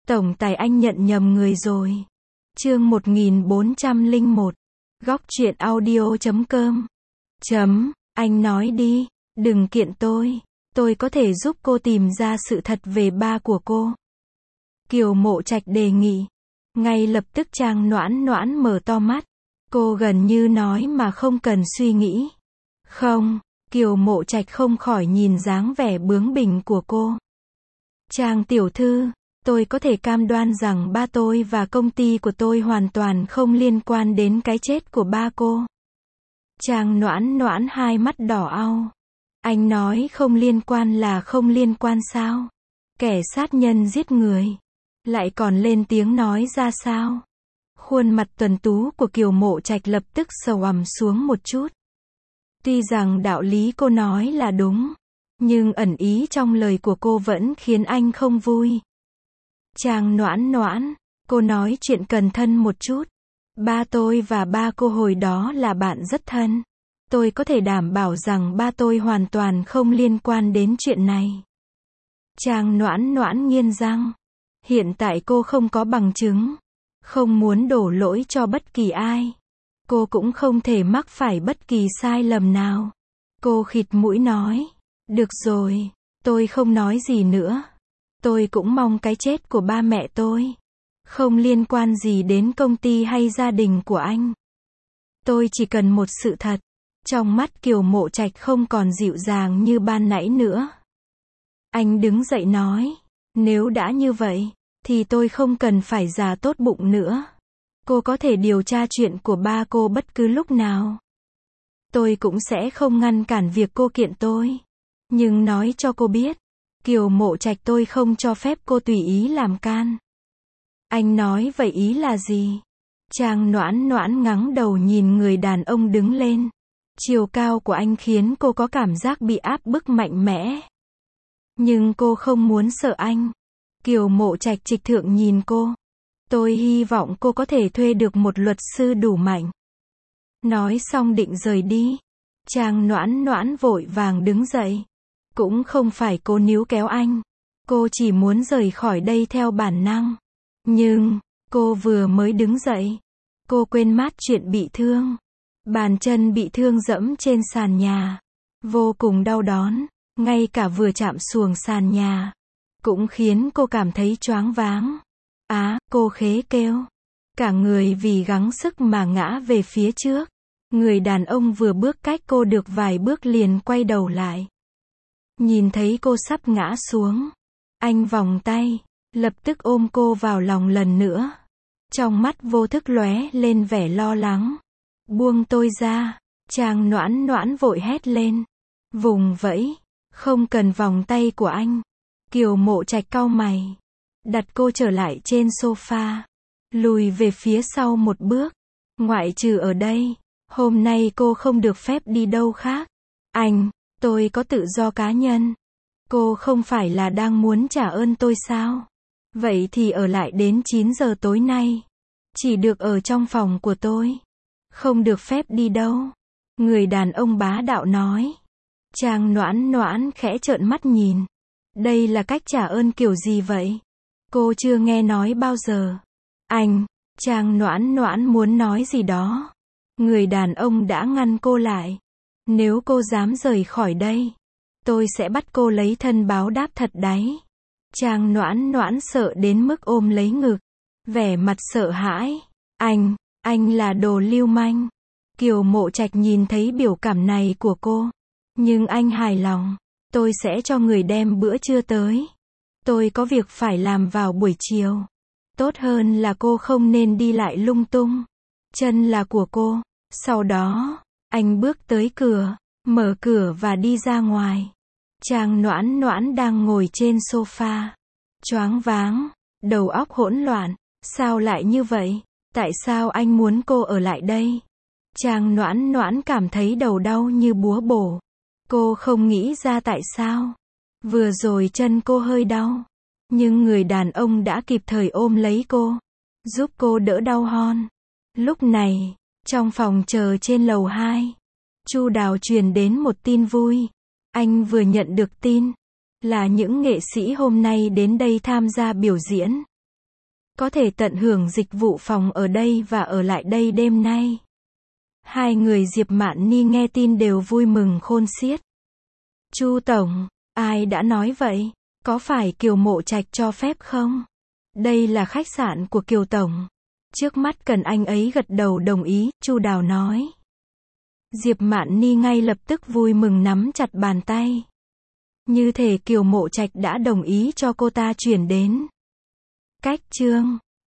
Tổng tài anh nhận nhầm người rồi. Chương 1401. Góc truyện audio.com. Anh nói đi, đừng kiện tôi có thể giúp cô tìm ra sự thật về ba của cô. Kiều Mộ Trạch đề nghị. Ngay lập tức Trang Noãn Noãn mở to mắt. Cô gần như nói mà không cần suy nghĩ. Không, Kiều Mộ Trạch không khỏi nhìn dáng vẻ bướng bỉnh của cô. Trang tiểu thư, tôi có thể cam đoan rằng ba tôi và công ty của tôi hoàn toàn không liên quan đến cái chết của ba cô. Trang Noãn Noãn hai mắt đỏ au. Anh nói không liên quan là không liên quan sao? Kẻ sát nhân giết người, lại còn lên tiếng nói ra sao? Khuôn mặt tuấn tú của Kiều Mộ Trạch lập tức sầu ằm xuống một chút. Tuy rằng đạo lý cô nói là đúng, nhưng ẩn ý trong lời của cô vẫn khiến anh không vui. Trang Noãn Noãn, cô nói chuyện cẩn thận một chút. Ba tôi và ba cô hồi đó là bạn rất thân. Tôi có thể đảm bảo rằng ba tôi hoàn toàn không liên quan đến chuyện này. Trang Noãn Noãn nghiến răng. Hiện tại cô không có bằng chứng, không muốn đổ lỗi cho bất kỳ ai. Cô cũng không thể mắc phải bất kỳ sai lầm nào. Cô khịt mũi nói. Được rồi, tôi không nói gì nữa. Tôi cũng mong cái chết của ba mẹ tôi không liên quan gì đến công ty hay gia đình của anh. Tôi chỉ cần một sự thật. Trong mắt Kiều Mộ Trạch không còn dịu dàng như ban nãy nữa. Anh đứng dậy nói. Nếu đã như vậy, thì tôi không cần phải giả tốt bụng nữa. Cô có thể điều tra chuyện của ba cô bất cứ lúc nào. Tôi cũng sẽ không ngăn cản việc cô kiện tôi. Nhưng nói cho cô biết, Kiều Mộ Trạch tôi không cho phép cô tùy ý làm can. Anh nói vậy ý là gì? Trang Noãn Noãn ngẩng đầu nhìn người đàn ông đứng lên. Chiều cao của anh khiến cô có cảm giác bị áp bức mạnh mẽ. Nhưng cô không muốn sợ anh. Kiều Mộ Trạch trịch thượng nhìn cô. Tôi hy vọng cô có thể thuê được một luật sư đủ mạnh. Nói xong định rời đi. Trang Noãn Noãn vội vàng đứng dậy. Cũng không phải cô níu kéo anh. Cô chỉ muốn rời khỏi đây theo bản năng. Nhưng, cô vừa mới đứng dậy. Cô quên mất chuyện bị thương. Bàn chân bị thương dẫm trên sàn nhà. Vô cùng đau đớn. Ngay cả vừa chạm xuồng sàn nhà cũng khiến cô cảm thấy choáng váng. Cô khế kêu. Cả người vì gắng sức mà ngã về phía trước. Người đàn ông vừa bước cách cô được vài bước liền quay đầu lại. Nhìn thấy cô sắp ngã xuống. Anh vòng tay, lập tức ôm cô vào lòng lần nữa. Trong mắt vô thức lóe lên vẻ lo lắng. Buông tôi ra. Trang Noãn Noãn vội hét lên. Vùng vẫy. Không cần vòng tay của anh. Kiều Mộ Trạch cau mày. Đặt cô trở lại trên sofa. Lùi về phía sau một bước. Ngoại trừ ở đây, hôm nay cô không được phép đi đâu khác. Tôi có tự do cá nhân. Cô không phải là đang muốn trả ơn tôi sao? Vậy thì ở lại đến 9 giờ tối nay. Chỉ được ở trong phòng của tôi. Không được phép đi đâu. Người đàn ông bá đạo nói. Trang Noãn Noãn khẽ trợn mắt nhìn. Đây là cách trả ơn kiểu gì vậy? Cô chưa nghe nói bao giờ. Trang Noãn Noãn muốn nói gì đó. Người đàn ông đã ngăn cô lại. Nếu cô dám rời khỏi đây, tôi sẽ bắt cô lấy thân báo đáp thật đấy. Trang Noãn Noãn sợ đến mức ôm lấy ngực. Vẻ mặt sợ hãi. Anh là đồ lưu manh. Kiều Mộ Trạch nhìn thấy biểu cảm này của cô. Nhưng anh hài lòng. Tôi sẽ cho người đem bữa trưa tới. Tôi có việc phải làm vào buổi chiều. Tốt hơn là cô không nên đi lại lung tung. Chân là của cô. Sau đó, anh bước tới cửa, mở cửa và đi ra ngoài. Trang Noãn Noãn đang ngồi trên sofa. Choáng váng, đầu óc hỗn loạn. Sao lại như vậy? Tại sao anh muốn cô ở lại đây? Trang Noãn Noãn cảm thấy đầu đau như búa bổ. Cô không nghĩ ra tại sao. Vừa rồi chân cô hơi đau. Nhưng người đàn ông đã kịp thời ôm lấy cô. Giúp cô đỡ đau hon. Lúc này, trong phòng chờ trên lầu 2. Chu Đào truyền đến một tin vui. Anh vừa nhận được tin. Là những nghệ sĩ hôm nay đến đây tham gia biểu diễn. có thể tận hưởng dịch vụ phòng ở đây và ở lại đây đêm nay. Hai người Diệp Mạn Ni nghe tin đều vui mừng khôn xiết. Chu tổng, ai đã nói vậy? Có phải Kiều Mộ Trạch cho phép không? Đây là khách sạn của Kiều tổng. Trước mắt cần anh ấy gật đầu đồng ý, Chu Đào nói. Diệp Mạn Ni ngay lập tức vui mừng nắm chặt bàn tay. Như thể Kiều Mộ Trạch đã đồng ý cho cô ta chuyển đến. Cách chương